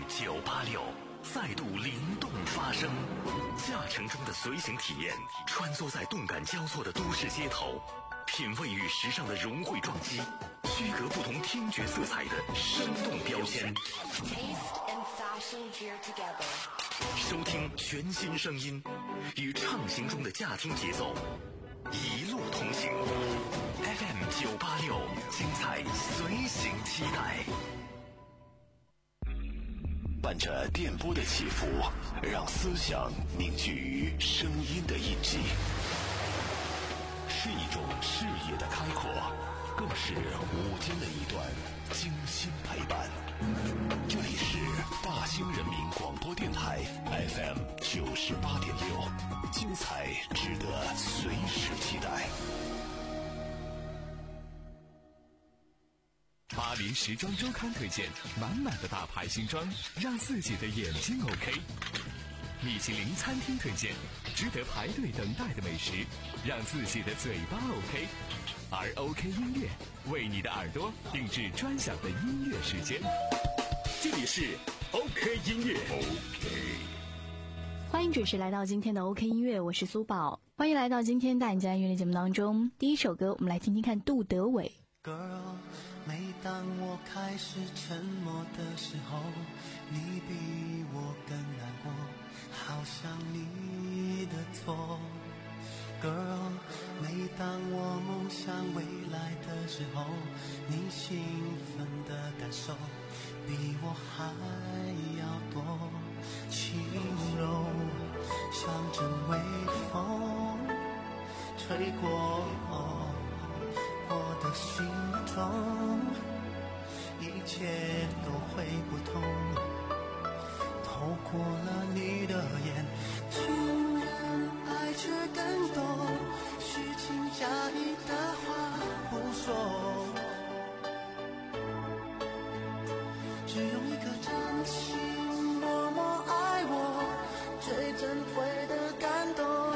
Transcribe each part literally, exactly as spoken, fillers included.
九八六再度灵动发声，驾乘中的随行体验，穿梭在动感交错的都市街头，品味与时尚的融汇撞击，区隔不同听觉色彩的生动标签。收听全新声音，与畅行中的驾听节奏，一路同行。F M 九八六，精彩随行期待。 伴着电波的起伏，让思想凝聚于声音的印记，是一种视野的开阔，更是午间的一段精心陪伴。这里是大兴人民广播电台 F M 九十八点六，精彩值得随时期待。 巴黎时装周刊推荐满满的大牌新装，让自己的眼睛 OK。米其林餐厅推荐值得排队等待的美食，让自己的嘴巴 OK。而 OK 音乐为你的耳朵定制专享的音乐时间。这里是 OK 音乐 OK。 欢迎准时来到今天的 OK 音乐，我是苏宝。欢迎来到今天大人家音乐节目当中，第一首歌我们来听听看杜德伟。 Girl， 每当我开始沉默的时候，你比我更难过，好像你的错。Girl， 每当我梦想未来的时候，你兴奋的感受比我还要多，轻柔像阵微风吹过我的心中，一切都会不同，透过了你的眼，情人爱却更多，虚情假意的话不说，只用一颗真心默默爱我，最珍贵的感动，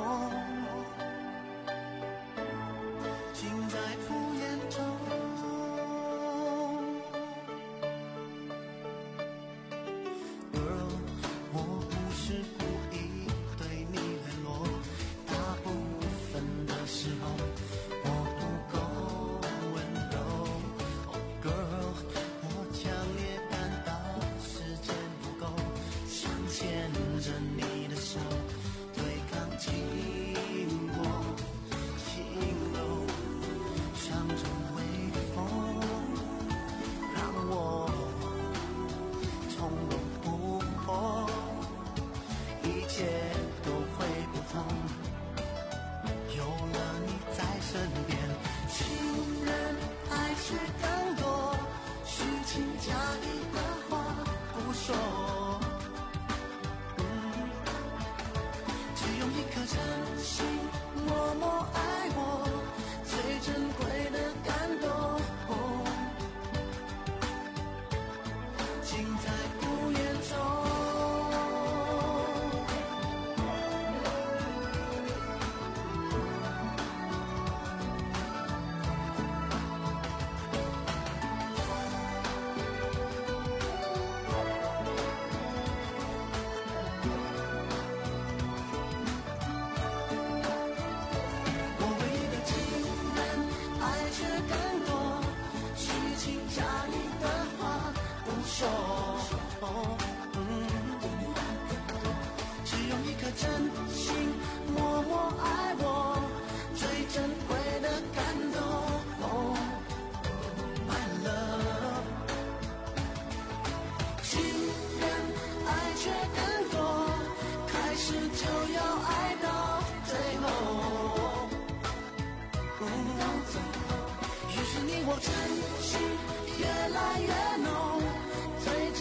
尽在不言中。Girl， 我不是故意对你冷落，大部分的时候我不够温柔。Oh girl， 我强烈感到时间不够，想牵着你的手，对抗寂寞，轻柔像阵微风，让我从容不迫，一切都会不同，有了你在身边，情人爱却更多，虚情假意的话不说，嗯，只用一颗真心默默爱我，最珍贵的感动，尽在不言中。我唯一的情人爱却更多，虚情假意的话不说，嗯，只用一颗真心默默爱我，最珍贵的感动，My love， 情人爱却更多，开始就要爱到最后，于是你我真心越来越浓，最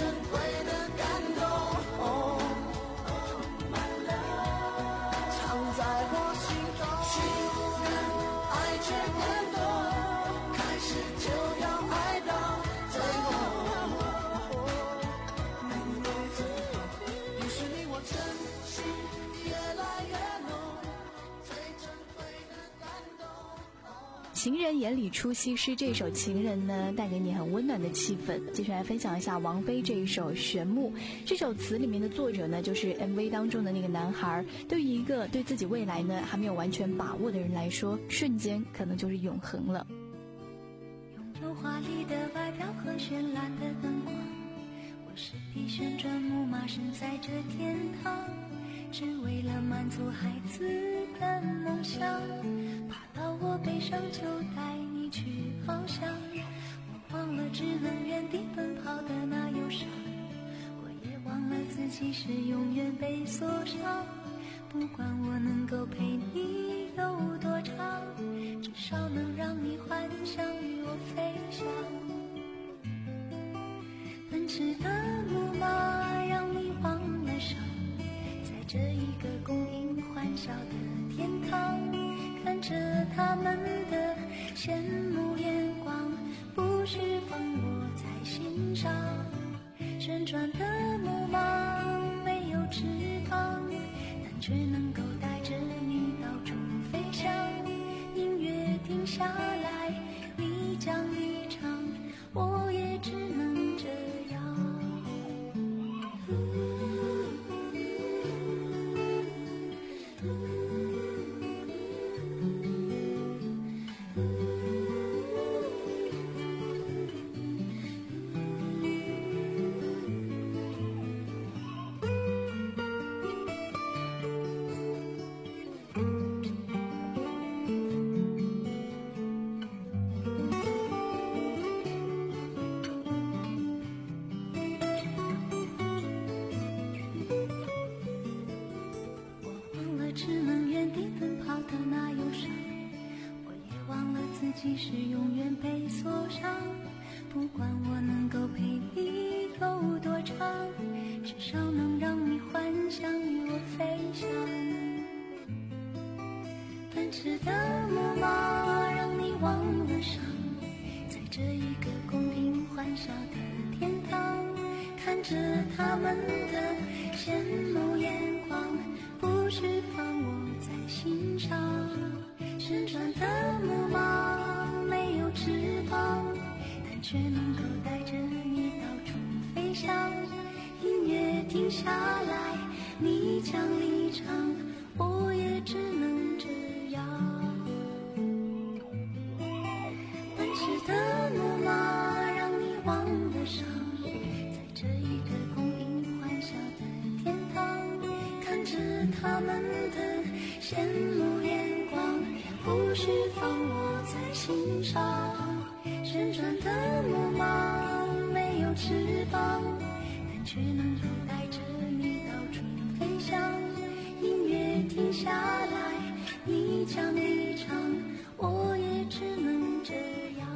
情人眼里出西施这首情人呢，带给你很温暖的气氛。接下来分享一下王菲这一首玄木。这首词里面的作者呢，就是 M V 当中的那个男孩。对于一个对自己未来呢还没有完全把握的人来说，瞬间可能就是永恒了。 拥有华丽的外表和绚烂的灯光，我是匹旋转木马，身在这天堂，只为了满足孩子的梦想，爬到我背上就带你去翱翔。我忘了只能原地奔跑的那忧伤，我也忘了自己是永远被锁上。不管我能够陪你有多长，至少能让你幻想与我飞翔。奔驰的木马让你忘了伤，在这一个供应欢笑的天堂，看着他们的羡慕眼光，不释放我在心上。旋转的木马没有翅膀，但却能够带着你到处飞翔。音乐停下来，你将离场，我也只能这样。自己是永远被锁上，不管我能够陪你有多长，至少能让你幻想与我飞翔。奔驰的木马让你忘了伤，在这一个公平欢笑的天堂，看着他们的羡慕眼光，不释放我在心上。旋转的木马没有翅膀，但却能够带着你到处飞翔。音乐停下来，你将离场，我也只能这样。奔驰的木马让你忘了伤，在这一个供应欢笑的天堂，看着他们的羡慕眼光，不释放我在心上。旋转的木马没有翅膀，但却能够带着你到处飞翔。音乐停下来，你将离场，我也只能这样。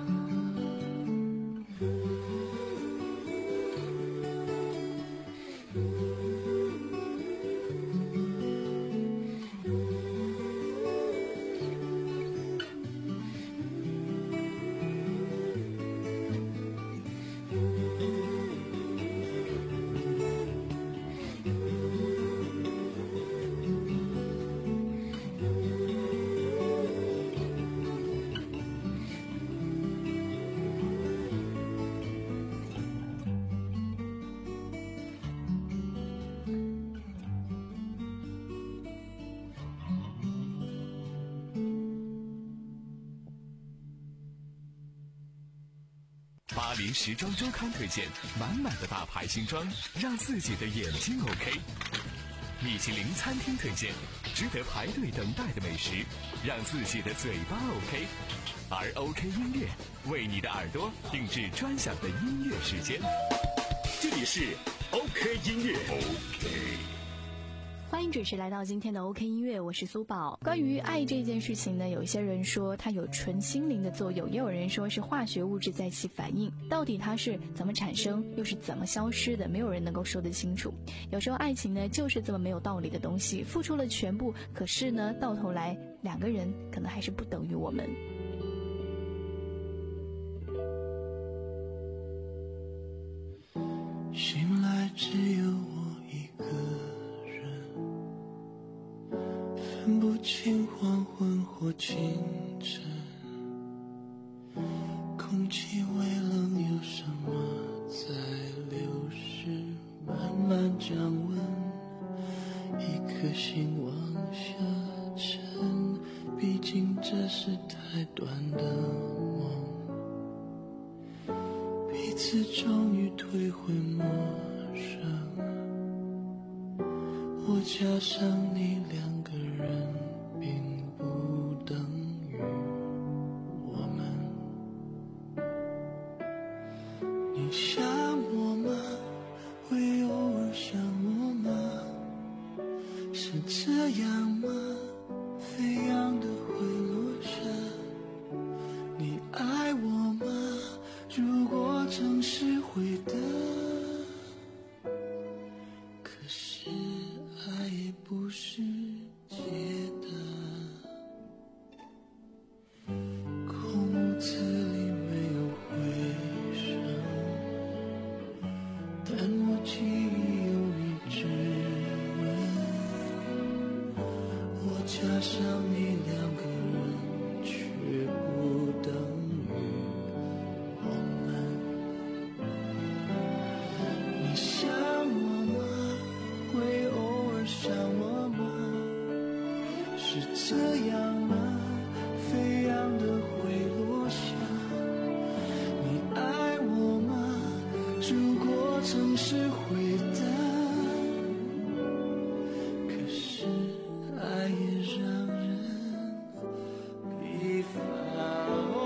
巴黎时装周刊推荐满满的大牌新装，让自己的眼睛 OK。米其林餐厅推荐值得排队等待的美食，让自己的嘴巴 OK。而 OK 音乐为你的耳朵定制专享的音乐时间。 这里是 OK 音乐 OK。 欢迎准时来到今天的 OK 音乐，我是苏宝。关于爱这件事情呢，有一些人说它有纯心灵的作用，也有人说是化学物质在起反应。到底它是怎么产生，又是怎么消失的，没有人能够说得清楚。有时候爱情呢，就是这么没有道理的东西，付出了全部，可是呢，到头来两个人可能还是不等于我们。 醒来只有我一个人，分不清黄昏或清晨， 颗心往下沉，毕竟这是太短的梦，彼此终于退回陌生，我加上你两个人并不等于我们。你想我吗？会偶尔想我吗？是这样吗？飞扬的会落下。你爱我吗？如果曾是会的，可是爱也不是解答。空屋子里没有回声，但我记忆有你指纹，我加上你两个人却不等于我们。你想我吗？会偶尔想我吗？是这样吗？飞扬的会落下。你爱我吗？如果曾是会的，可是爱也让人疲乏。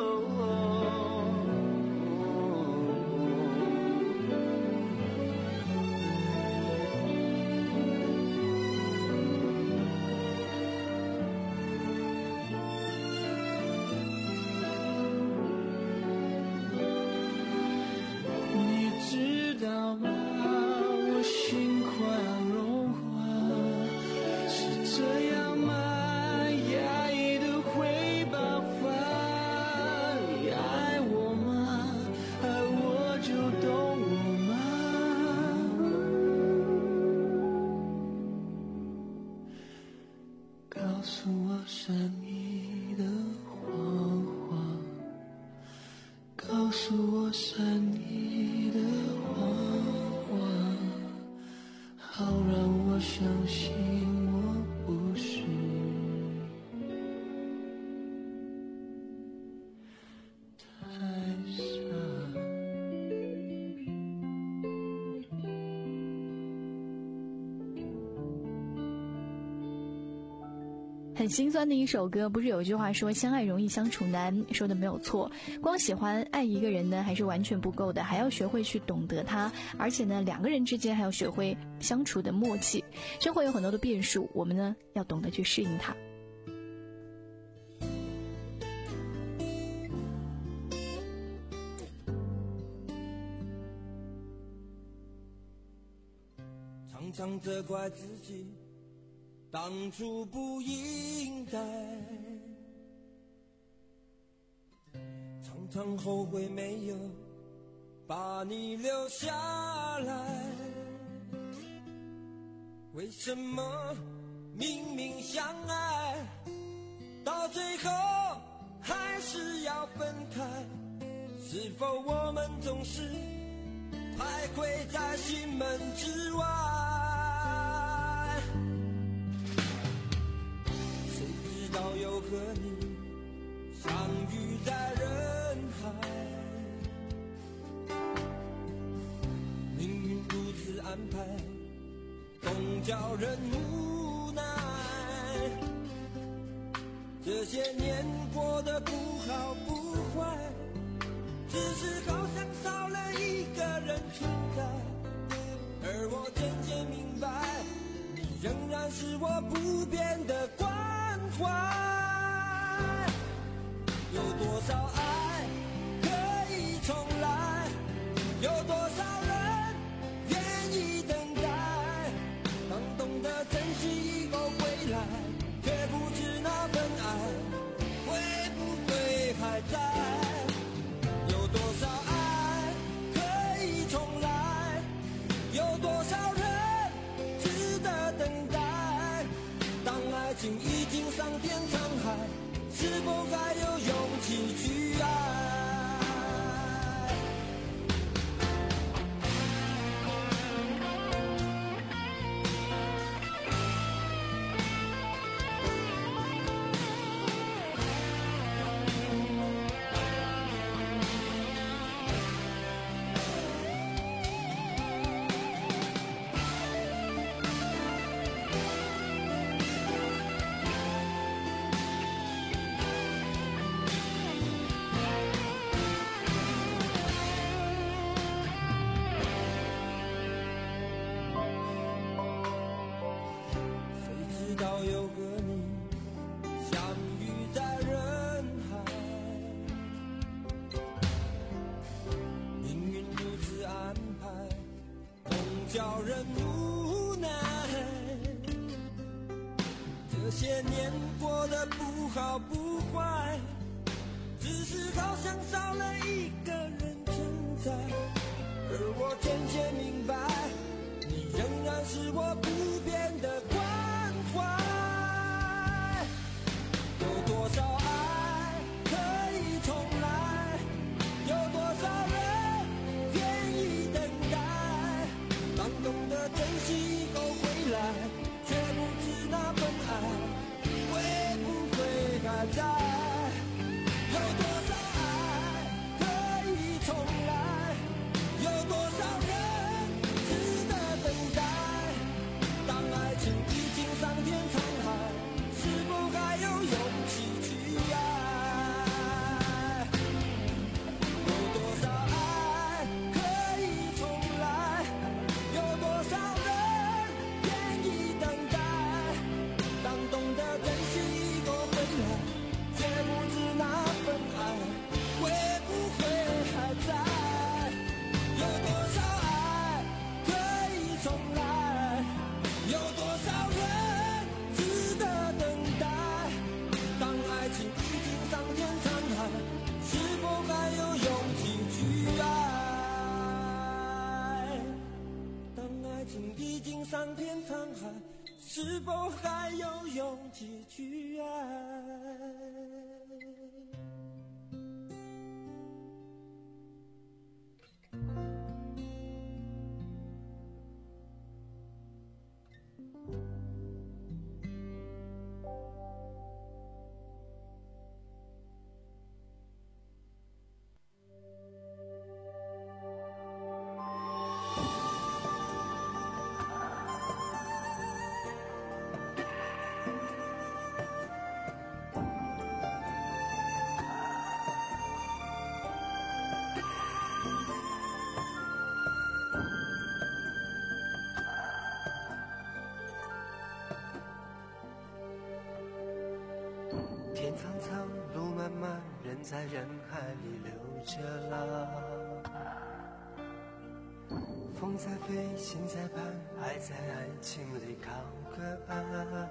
你知道吗？我心快要融化，是这样吗？压抑的会爆发。你爱我吗？爱我就懂我吗？告诉我善意的谎话，告诉我善意的谎话，好让我相信我不是太傻。 很心酸的一首歌，不是有句话说相爱容易相处难，说的没有错。光喜欢爱一个人呢还是完全不够的，还要学会去懂得他，而且呢两个人之间还要学会相处的默契。生活有很多的变数，我们呢要懂得去适应它。 常常责怪自己当初不应该，常常后悔没有把你留下来。为什么明明相爱，到最后还是要分开？是否我们总是徘徊在心门之外？又和你相遇在人海，命运如此安排，总叫人无奈。这些年过得不好不坏，只是好像少了一个人存在，而我渐渐明白，你仍然是我不变的关怀。有多少爱可以重来？有多少人愿意等待？当懂得珍惜以后回来，却不知那份爱会不会还在？有多少爱可以重来？有多少人值得等待？当爱情已经桑田沧海，是否还有勇气去爱？ 道又和你相遇在人海，命运如此安排，总叫人无奈。这些年过得不好不坏，只是好像少了一个人存在，而我渐渐明白，你仍然是我不变的关怀。有多少爱可以重来，有多少人愿意等待，当懂得珍惜以后回来，却不知那份爱会不会还在。有多少爱可以重来，有多少人值得等待，当爱情已经桑田沧海，是否还有勇气去爱？有多少爱可以重来，有多少人愿意等待，当懂得珍惜以后回来，却不知那份爱会不会还在。有多少爱可以重来，有多少人值得等待，当爱情已经桑田沧海，是否还有勇气去爱？当爱情已经桑田沧海，是否还有勇气去爱？ 天苍苍，路漫漫，人在人海里流着浪。风在飞，心在盼，爱在爱情里靠个岸。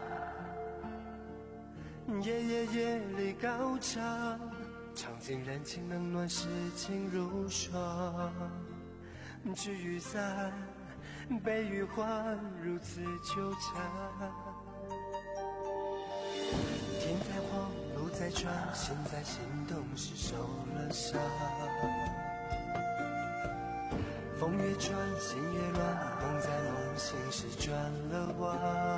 夜夜夜里高唱，唱尽人情冷暖，世情如霜。聚与散，悲与欢，如此纠缠。天在晃，路在转，心在心动时受了伤。风越转，心越乱，梦在梦醒时转了弯。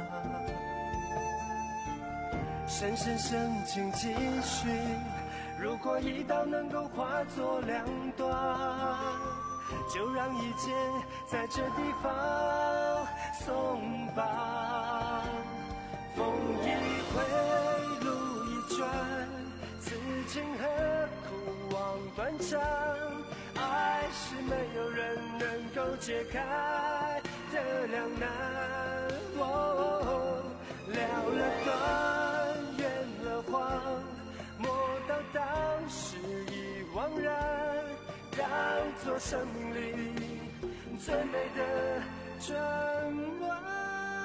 深深深情继续，如果一刀能够化作两段，就让一切在这地方松绑。风一回，路一转，此情何苦望断肠？爱是没有人能够解开的两难。哦，了了断，圆了谎，莫到当时已惘然，当作生命里最美的转弯。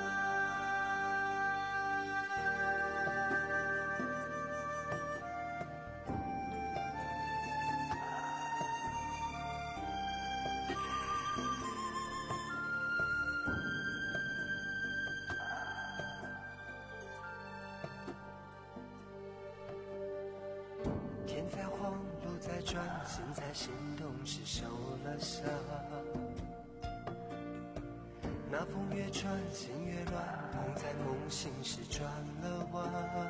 天在晃，路在转，心在心动时受了伤。那风越转，心越乱，梦在梦醒时转了弯。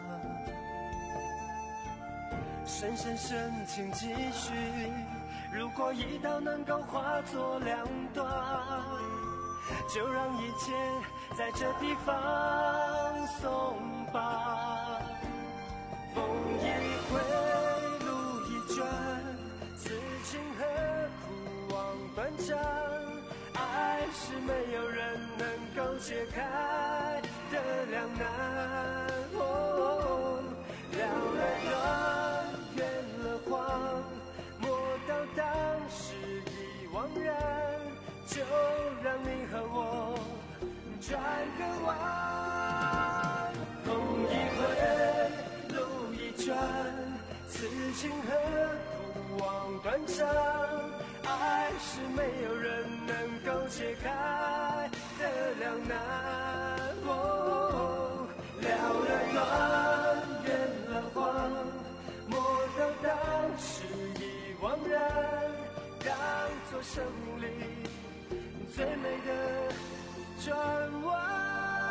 深深深情继续，如果一刀能够化作两段，就让一切在这地方松绑。风一回，路一转，此情何苦望断肠？爱是没有人能够解开的两难。哦，了了断，圆了谎，莫到当时已惘然，就让你和我转个弯。风一回，路一转，此情何苦望断肠？爱是没有人能够解开的两难。哦，了了断，圆了谎，莫到当时已惘然，当作生命里最美的转弯。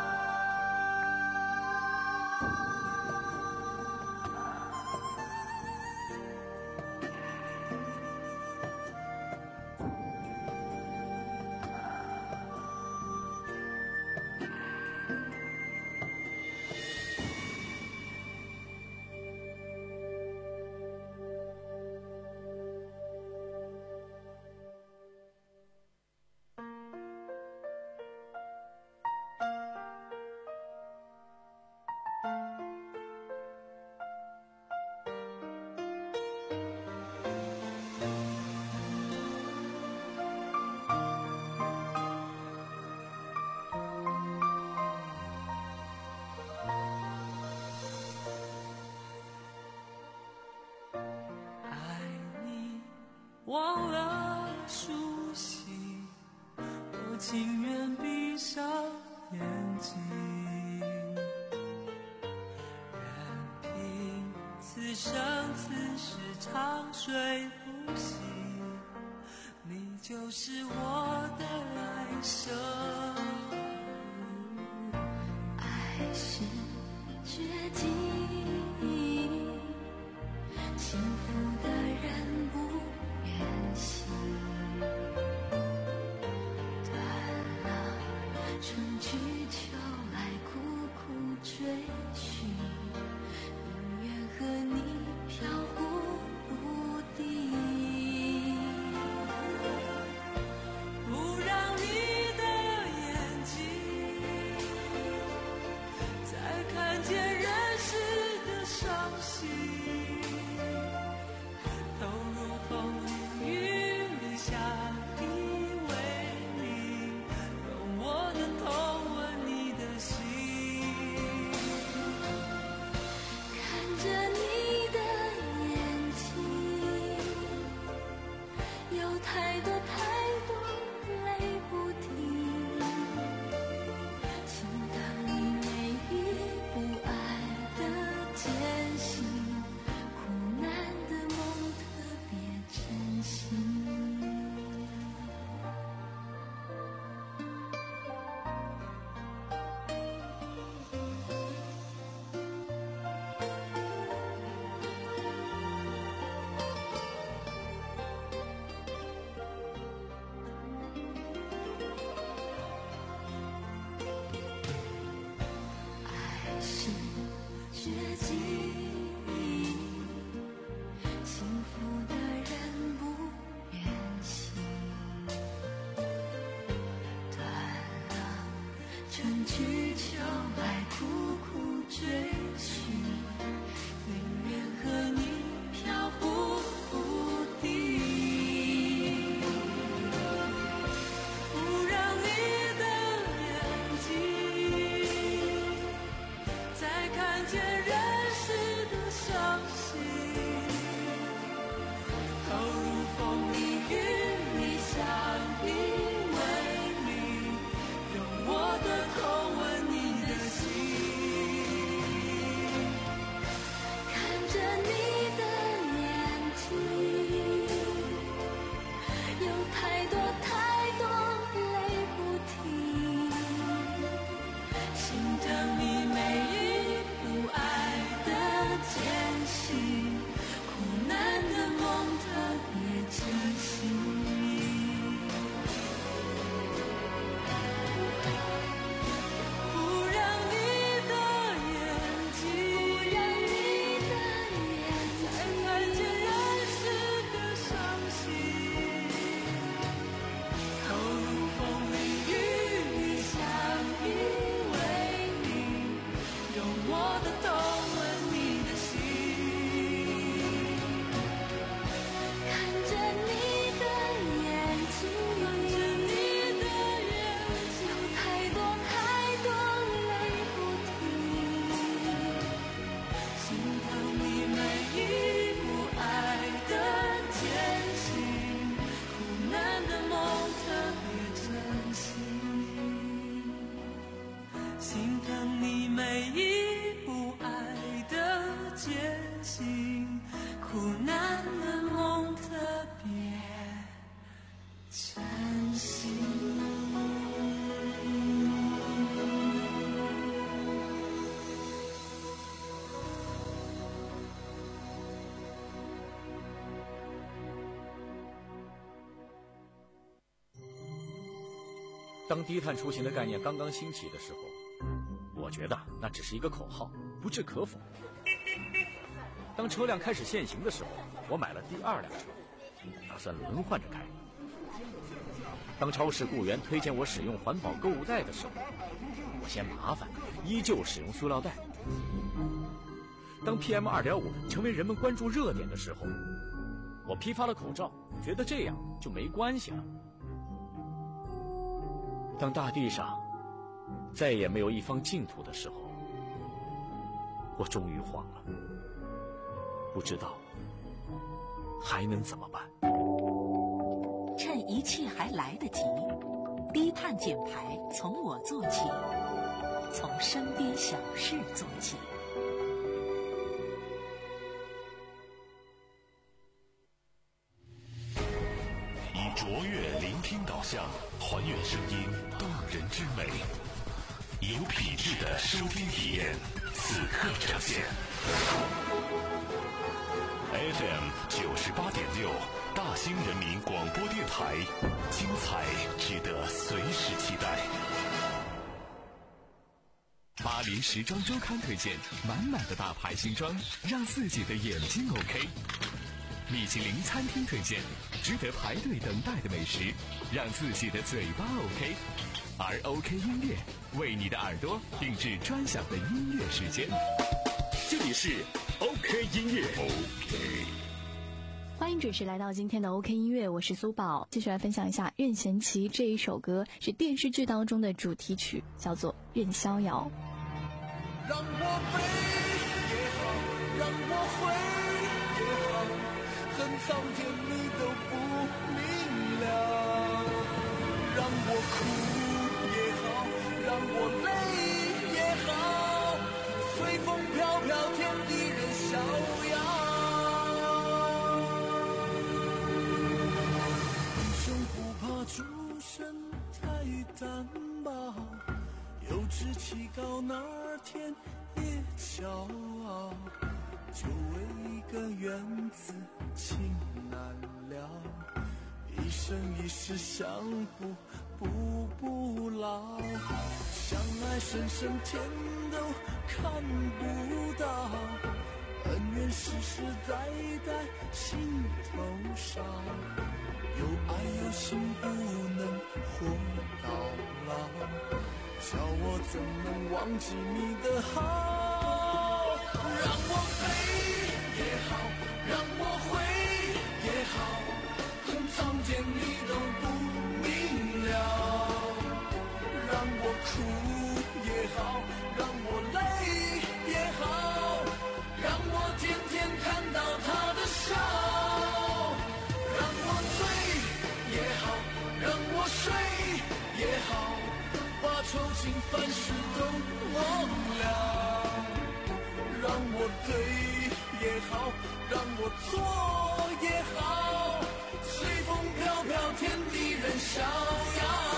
忘了熟悉，我情愿闭上眼睛，任凭此生此世长睡不醒，你就是我的来生。 爱是绝境，幸福的人不远行，断了春去秋来苦苦追寻，宁愿和你飘忽不定，不让你的眼睛再看见人世的伤心，投入风雨与你相依为命，用我的痛吻你的心，看着你的眼睛，有太多太多泪不停，请当你每一步爱的艰辛，苦难的梦特别真心。爱是绝境，幸福的人不远行，断了春去秋来苦苦追寻，宁愿和你飘忽不定，不让你的眼睛再看见人世的伤心，投入风雨与你相依为命，用我的痛吻你的心，看着你珍惜。 当低碳出行的概念刚刚兴起的时候，我觉得那只是一个口号，不置可否。当车辆开始限行的时候，我买了第二辆车，打算轮换着开。当超市雇员推荐我使用环保购物袋的时候，我嫌麻烦，依旧使用塑料袋。当 P M 二点五 成为人们关注热点的时候，我批发了口罩，觉得这样就没关系了。当大地上再也没有一方净土的时候，我终于慌了，不知道还能怎么办。 趁一切还来得及，低碳减排从我做起，从身边小事做起。 以卓越聆听导向，还原声音动人之美，有品质的收听体验，此刻呈现。F M 九十八点六，大兴人民广播电台，精彩值得随时期待。 巴黎时装周刊推荐，满满的大牌新装，让自己的眼睛 OK。米其林餐厅推荐，值得排队等待的美食，让自己的嘴巴 OK。而 OK 音乐为你的耳朵定制专享的音乐时间。这里是 OK 音乐 OK。 欢迎准时来到今天的 OK 音乐，我是苏宝，继续来分享一下任贤齐这一首歌，是电视剧当中的主题曲，叫做《任逍遥》。 让我飞也好，让我回也好，恨苍天你都不明了。让我哭也好，让我累也好，随风飘飘，天地任逍遥。出身太单薄，幼稚气高，哪儿天也骄傲，就为一个缘字情难了，一生一世想不不不老，相爱深深天都看不到，恩怨世世代代心头烧，有爱有心不能活到老，叫我怎能忘记你的好。让我飞也好，让我回也好，恨苍天你都不明了。让我哭也好，让我累也好，让我天天看到他的笑。也好，把愁情烦事都忘了。让我对也好，让我错也好，随风飘飘，天地任逍遥。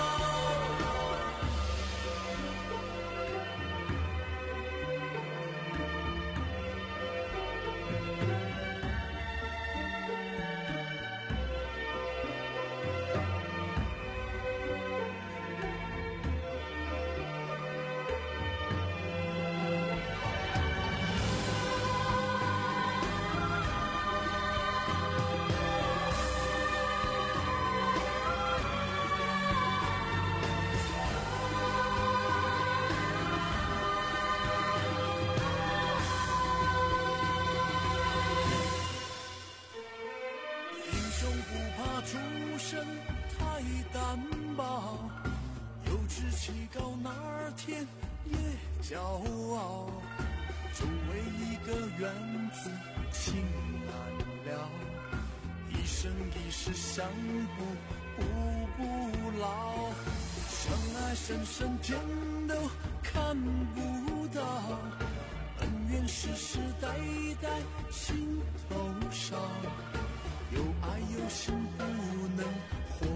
出身太单薄，幼稚气高，哪儿天也骄傲，就为一个缘字情难了，一生一世想不不不老，相爱深深天都看不到，恩怨世世代代心头烧，有爱有心不能活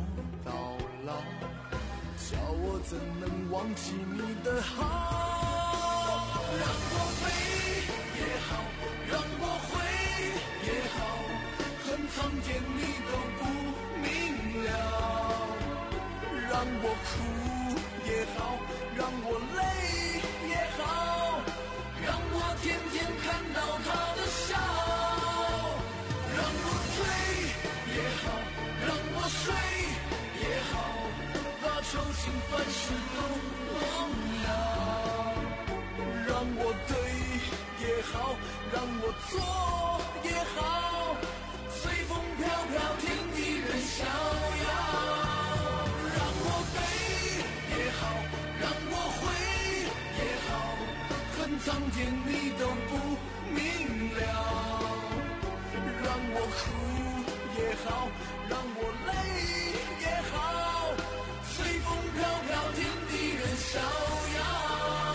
忘记你的好。让我飞也好，让我回也好，恨苍天你都不明了。让我哭也好，让我累也好，让我天天看到他的笑。让我醉也好，让我睡也好，把愁情烦事都忘了。让我对也好，让我错也好，随风飘飘，天地任逍遥。让我悲也好，让我悔也好，恨苍天你都不明了。让我哭也好，让我累也好，随风飘飘，天地任逍遥。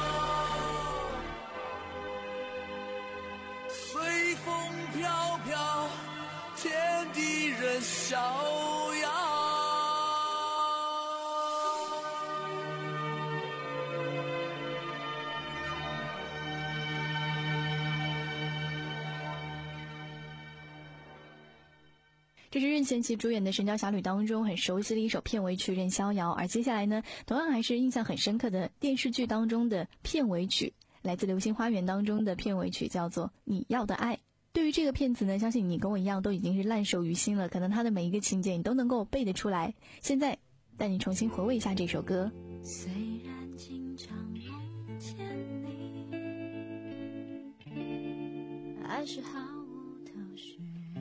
随风飘飘，天地任逍遥。 这是任贤齐主演的《神雕侠侣》当中很熟悉的一首片尾曲《任逍遥》，而接下来呢，同样还是印象很深刻的电视剧当中的片尾曲，来自《流星花园》当中的片尾曲，叫做《你要的爱》。对于这个片子呢，相信你跟我一样都已经是烂熟于心了，可能它的每一个情节你都能够背得出来。现在带你重新回味一下这首歌。 虽然经常梦见你，还是毫无头绪，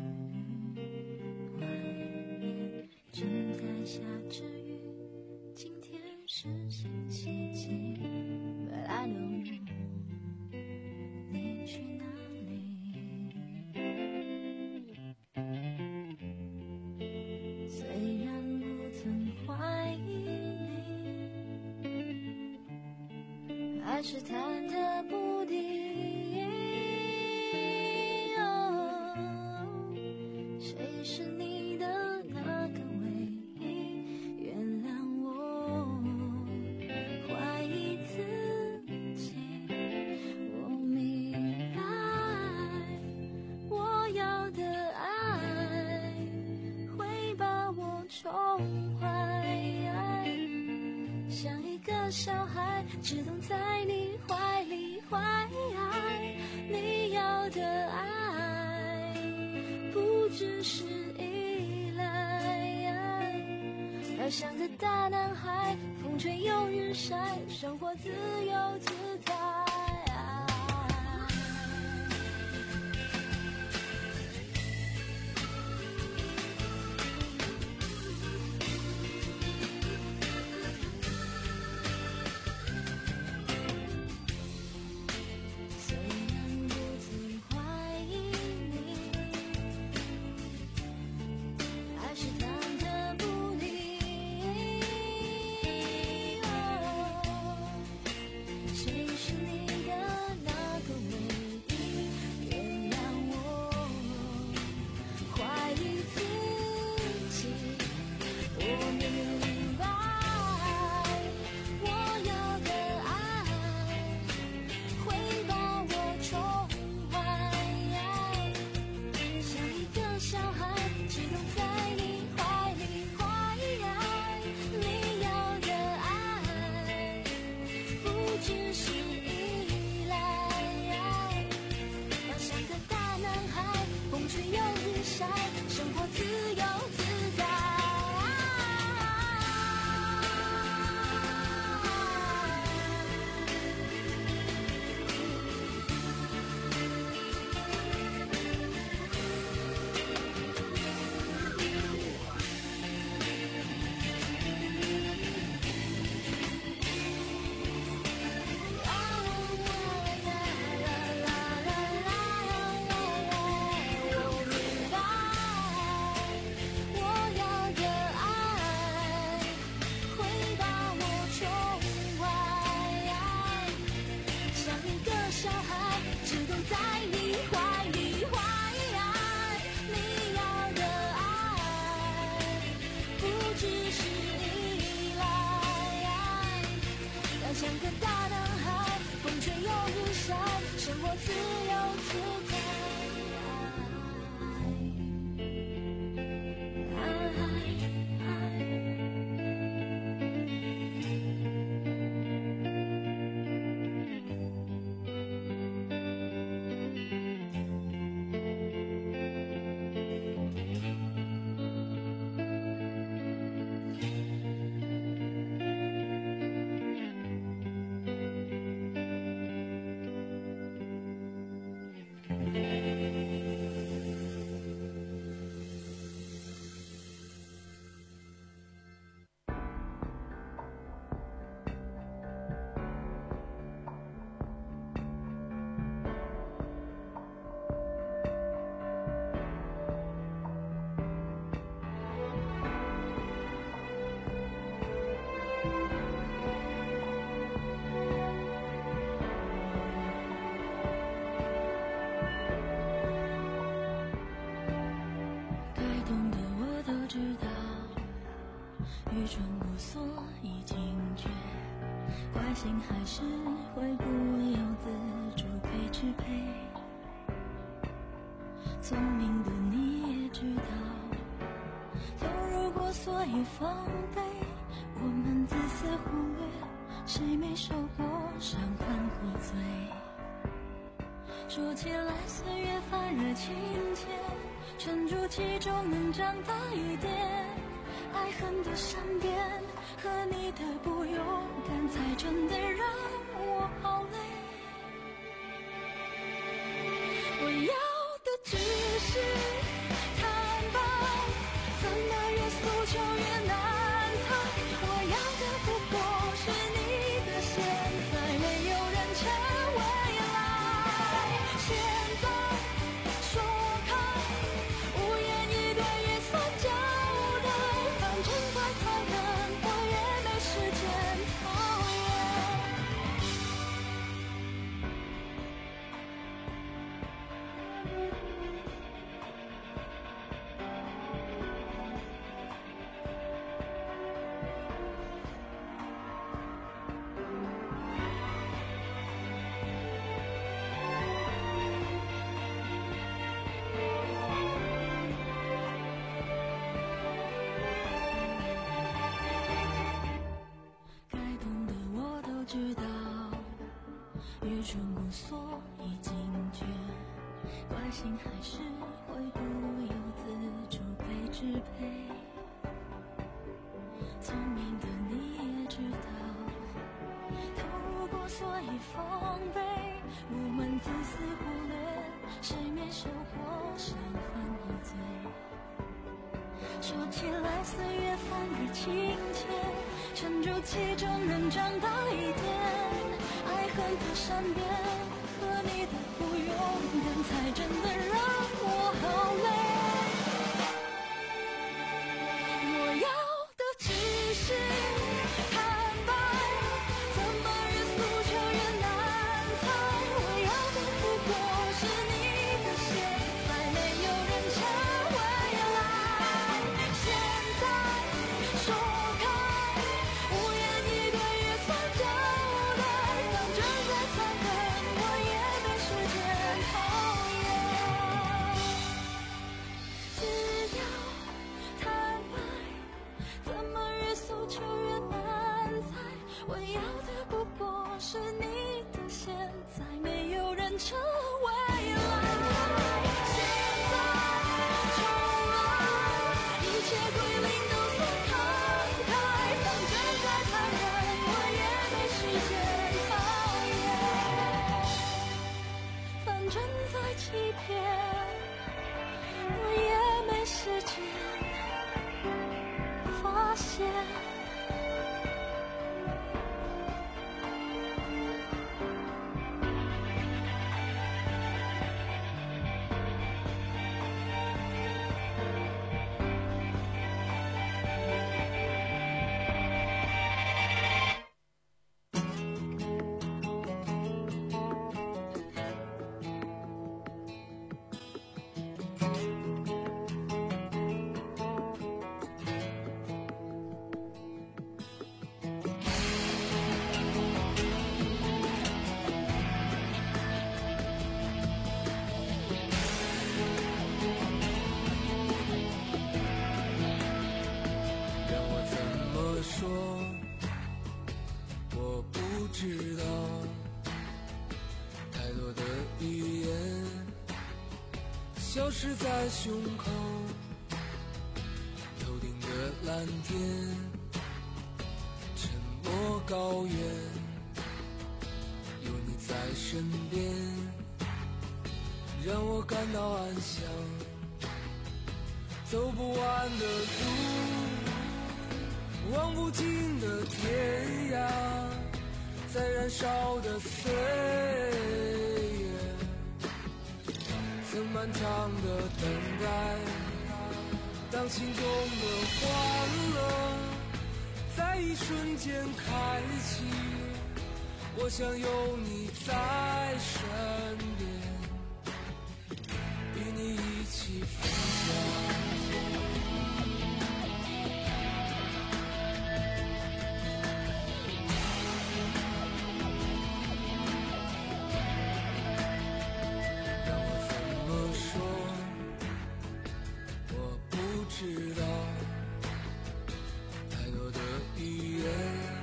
外面正在下着雨，今天是星期几 But I don't know 你去哪里。虽然不曾怀疑你，还是忐忑不定。哦，谁是你的那个唯一？原谅我怀疑自己。我明白，我要的爱会把我宠坏，像一个小孩只懂在你怀里怀。你要的爱不只是依赖，而像个大男孩，风吹又日晒，生活自由自在。虽然不曾怀疑你，还是忐忑不定。哦，谁是你个大男孩，风吹又日晒，生活自由自在。愚蠢无所以警觉，怪性还是会不由自主被支配。聪明的你也知道，投入过所以防备。我们自私忽略，谁没受过伤患过罪？说起来岁月泛热情切，沉住气就能长大一点。爱恨的善变，和你的不勇敢，才真的让我好累。我要的只是坦白，怎么越诉求越难猜。我要的不过是你的现在，没有人成未来。现在说开，无言以对也算交代。反正再残忍，我也没时间讨该懂的我都知道，愚蠢无所以警觉，怪性还是会不由自主被支配。聪明的你也知道，投入过所以防备。我们自私忽略，谁没受过伤患和罪？说起来岁月反而亲切，沉住气就能长大一点。爱恨的善变，和你的不勇敢，才真的让我好累。我要的只是坦白，怎么越诉求越难猜。我要的不过是你的现在，没有人成未来。现在说开，无言以对也算交代。反正再残忍，我也没时间讨厌。只要坦白，怎么越诉求越难猜。我要的不过是你的现在，没有人成未来。现在重来，一切归零都算慷慨。反正再残忍，我也没时间讨厌。反正再欺骗，我也没时间发现。 消失在胸口，头顶的蓝天，沉默高原，有你在身边，让我感到安详。走不完的路，望不尽的天涯，在燃烧的岁月，曾漫长的等待。当心中的欢乐在一瞬间开启，我想有你在身边，与你一起分享。知道太多的语言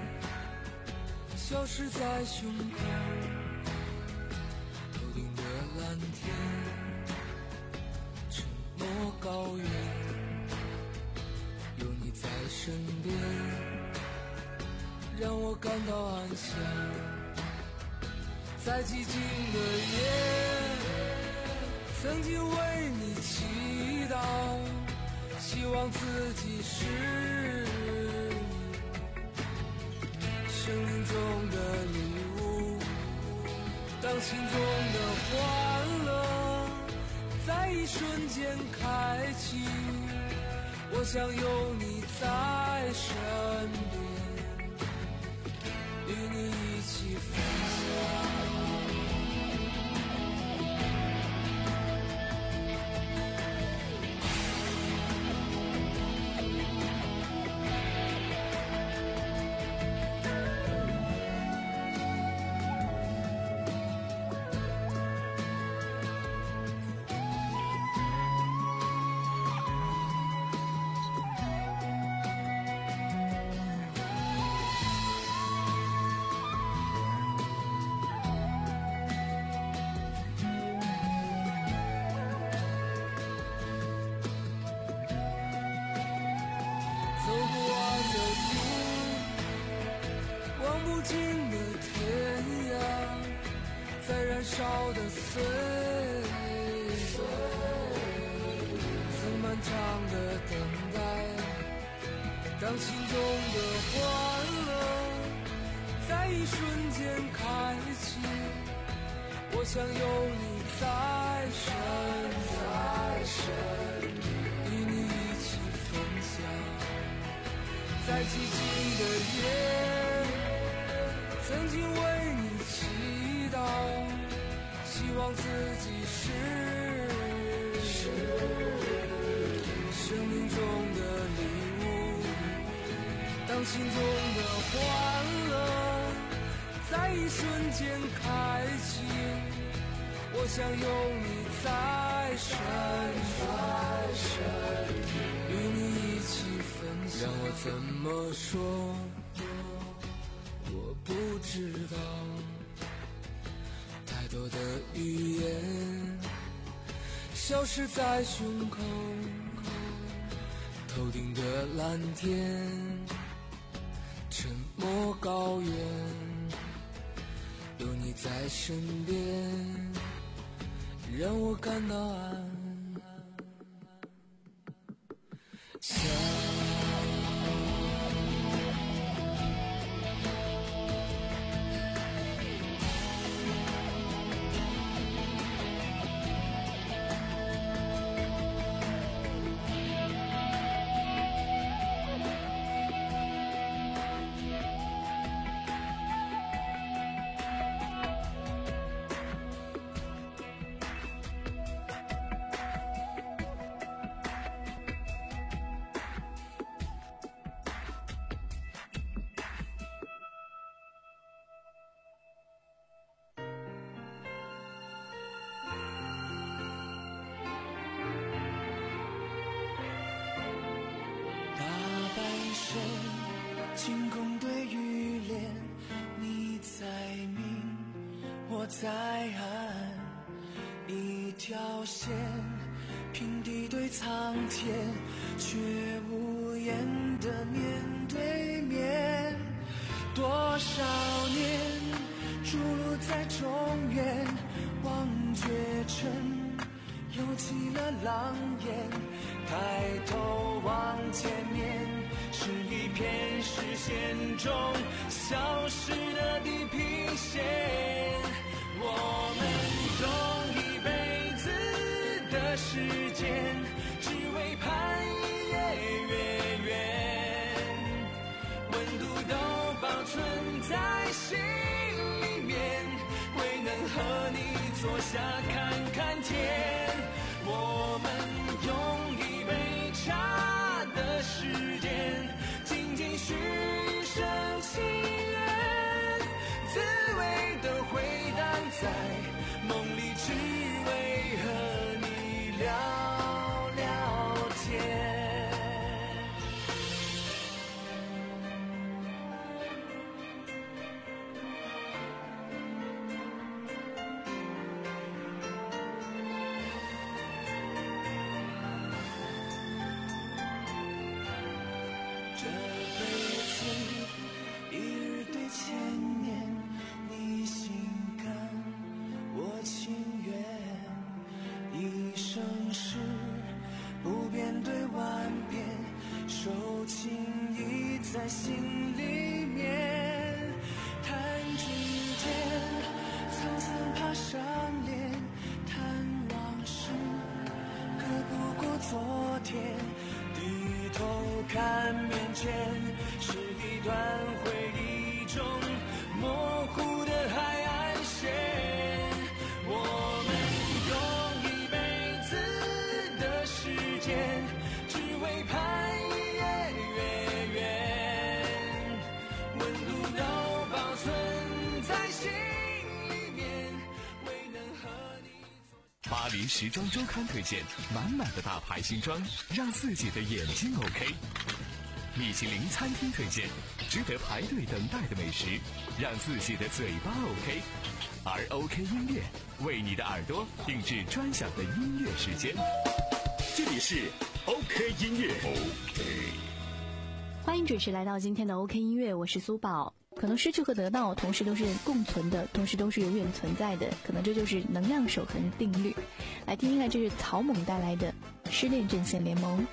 消失在胸口，头顶的蓝天，沉默高原，有你在身边，让我感到安详。在寂静的夜，曾经为你祈祷，希望自己是生命中的礼物。当心中的欢乐在一瞬间开启，我想有你在身边，与你一起分享。烧的岁月，曾漫长的等待。当心中的欢乐在一瞬间开启，我想有你在身边，与你一起分享。在寂静的夜，曾经为你祈祷，希望自己是生命中的礼物。当心中的欢乐在一瞬间开启，我想有你在身边，与你一起分享。让我怎么说，我不知道。太多的语言消失在胸口，头顶的蓝天，沉默高原，有你在身边，让我感到安详。 晴空对雨帘，你在明，我在暗，一条线平地对苍天，却无言的面对面。多少年伫立在中原，望绝尘，又起了狼烟。抬头望前面，是一片视线中消失的地平线。我们用一辈子的时间，只为盼一夜月圆，温度都保存在心里面，未能和你坐下看看天。我们用一杯茶的时间，静静许一生情愿，滋味的回荡在梦里，只为和你聊聊天。这辈子一日对千年，你心甘我情愿，一生是不变对万变，受情意在心里面。弹指间沧桑爬上脸，谈往事可不过昨天，低头看面前，是一段回忆中模糊的海岸线。我们用一辈子的时间，只为盼一夜月圆，温度都保存在心里面，未能和你巴黎时装周刊推荐满满的大牌新装，让自己的眼睛 OK。米其林餐厅推荐值得排队等待的美食，让自己的嘴巴 OK。而 OK 音乐为你的耳朵定制专享的音乐时间。 这里是 OK 音乐 OK。 欢迎准时来到今天的 OK 音乐，我是苏宝。可能失去和得到同时都是共存的，同时都是永远存在的，可能这就是能量守恒定律。来听听看，这是草蜢带来的失恋阵线联盟。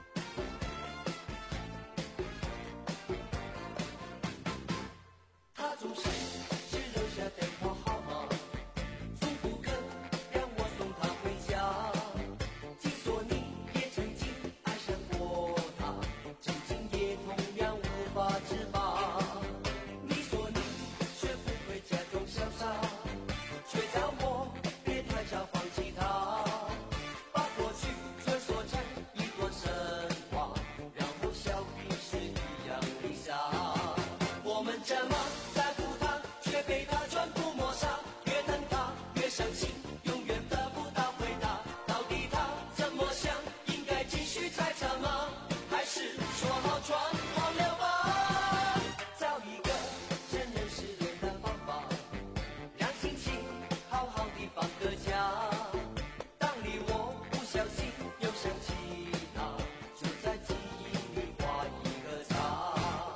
他总是只留下电话号码，从不肯让我送他回家。听说你也曾经爱上过他，至今也同样无法自拔。你说你学不会假装潇洒，却叫我别太早放弃他，把过去传说成一段神话，然后笑彼是一样离傻。我们这么在乎他，却被他全部抹杀，越等他越伤心，永远得不到回答。到底他怎么想？应该继续猜测吗？还是说好装忘了吧？找一个承认失恋的方法，让心情好好地放个假。当你我不小心又想起他，就在记忆里画一个叉。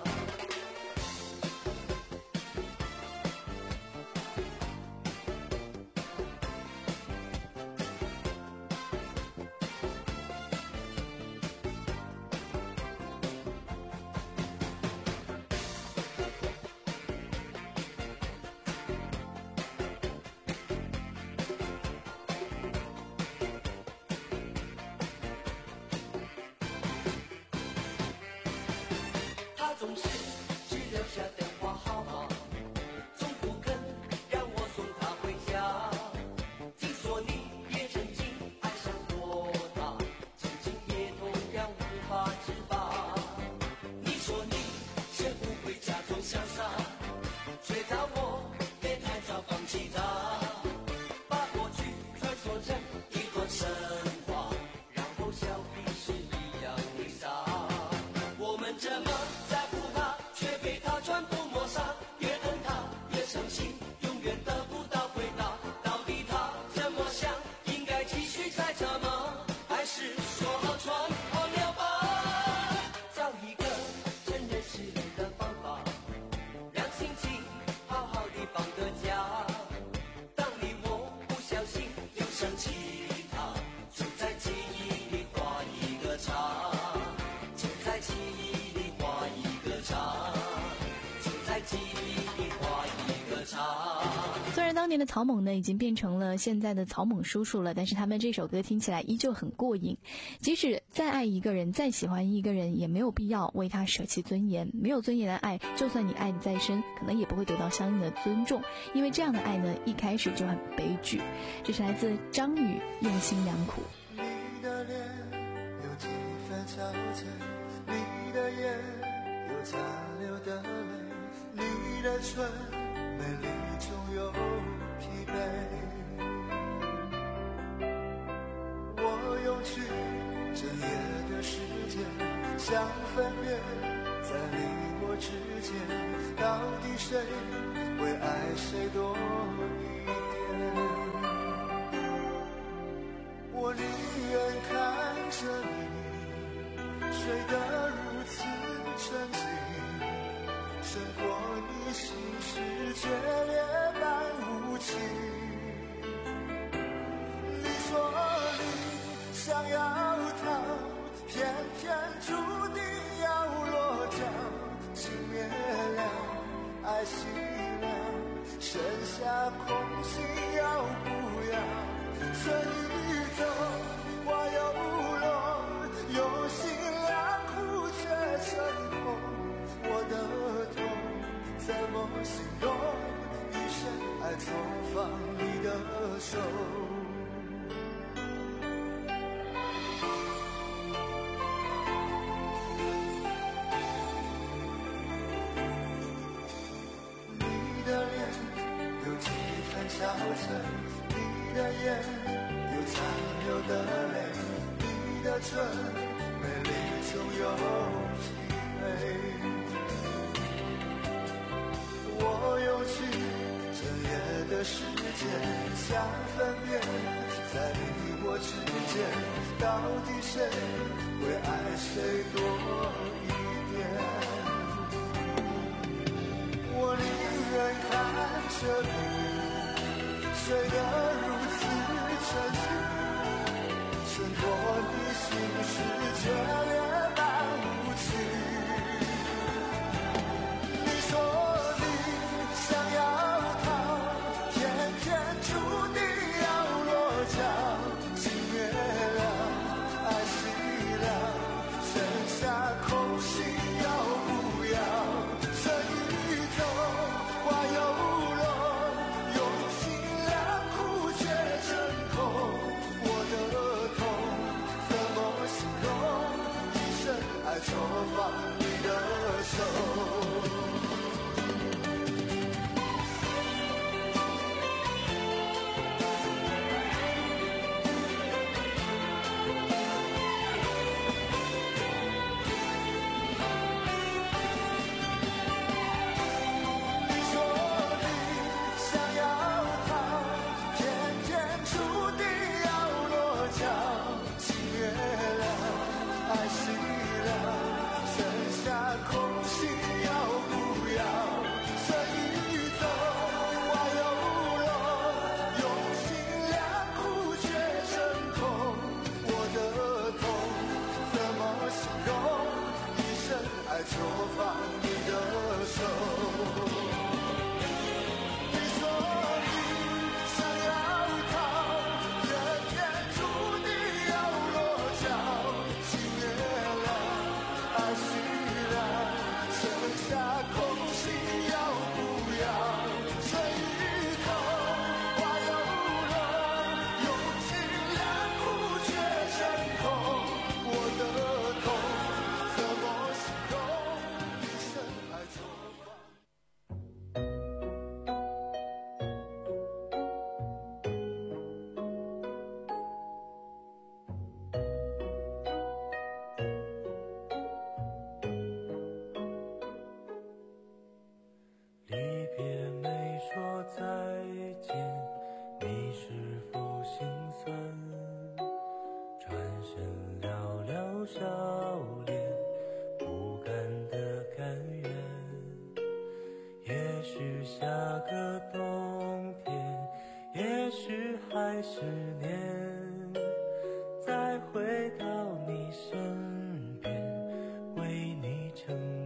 他总是只留下电话号码，从不肯让我送他回家。听说你也曾经爱上过他，至今也同样无法自拔。你说你学不会假装潇洒，却叫我别太早放弃他，把过去传说成一段神话，然后笑彼是一样的傻。我们这么在乎他， 当年的草蜢呢，已经变成了现在的草蜢叔叔了，但是他们这首歌听起来依旧很过瘾。即使再爱一个人，再喜欢一个人，也没有必要为他舍弃尊严。没有尊严的爱，就算你爱得再深，可能也不会得到相应的尊重，因为这样的爱呢，一开始就很悲剧。这是来自张宇《用心良苦》。 你的脸有几分憔悴，你的眼有残留的泪，你的唇美丽中有疲惫。我用去整夜的时间，想分辨在你我之间，到底谁会爱谁多一点。我宁愿看着你睡得如此沉静，胜过你心事决裂般无情。你说你想要逃，偏偏注定要落脚，情灭了，爱熄了，剩下空心要不要？这宇宙花又落，用心良苦却成空，我的痛怎么形容？一生爱错放你的手。你的脸有几分憔悴，你的眼有残留的泪，你的唇美丽中有疲惫。我用去整夜的时间，想分辨在你我之间，到底谁会爱谁多一点。我宁愿看着你睡得如此沉静，胜过你心事决裂般无情。你说你想要逃，偏偏注定要落脚，情灭了，爱熄了，剩下空心要不要？这宇宙花又落，用心良苦却成空，我的痛怎么形容？一生爱错放你的手。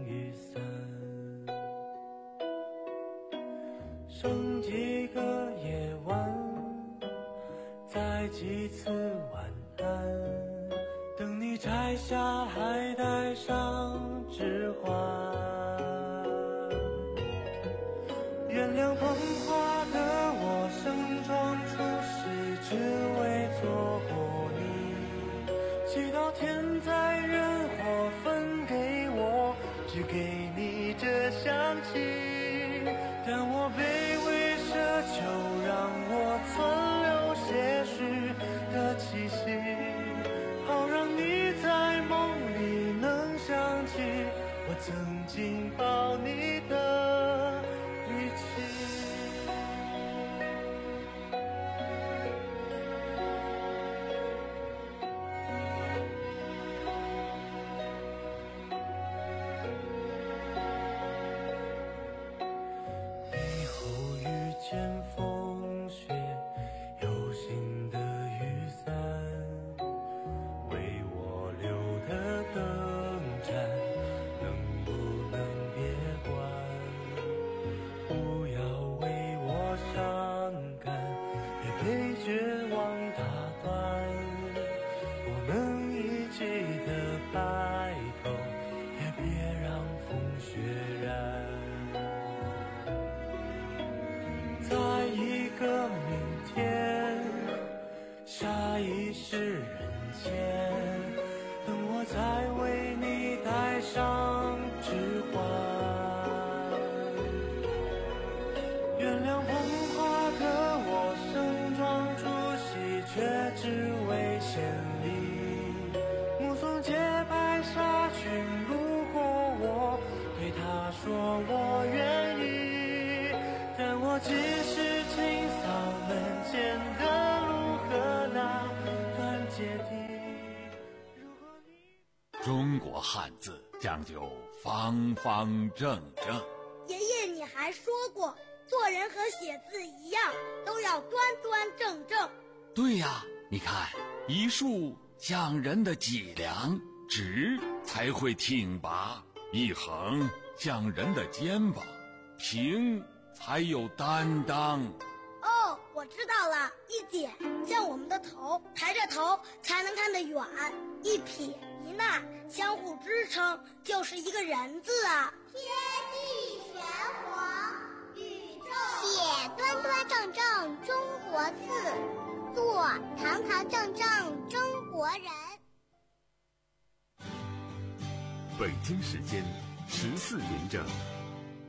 剩几个夜几次晚安，等你摘下还带上指环。原谅捧花的我盛装出席，只为错过你。祈祷天灾人祸分给我，只给你这香气。但我卑微奢求，让我存留些许的气息，好让你在梦里能想起我曾经抱你的语气。以后遇见风雪，有心的雨伞，为我留的灯盏，能不能别关？不要为我伤感，别被绝望打断。我们一起的白头，也别让风雪染。在一个明天，下一世人间，等我再为你戴上指环。原谅捧花的我盛装出席，却只为献礼。目送洁白纱裙路过我，对她说我愿意。但我只是清扫门前的路和那段阶梯。如果你中国汉字讲究方方正正。 爷爷，你还说过，做人和写字一样，都要端端正正。 对呀，你看，一竖讲人的脊梁，直才会挺拔；一横讲人的肩膀，平才有担当。 哦，我知道了，一点像我们的头，抬着头才能看得远；一撇一捺相互支撑，就是一个人字啊。 天地玄黄，宇宙写端端正正中国字，做堂堂正正中国人。 北京时间十四点整。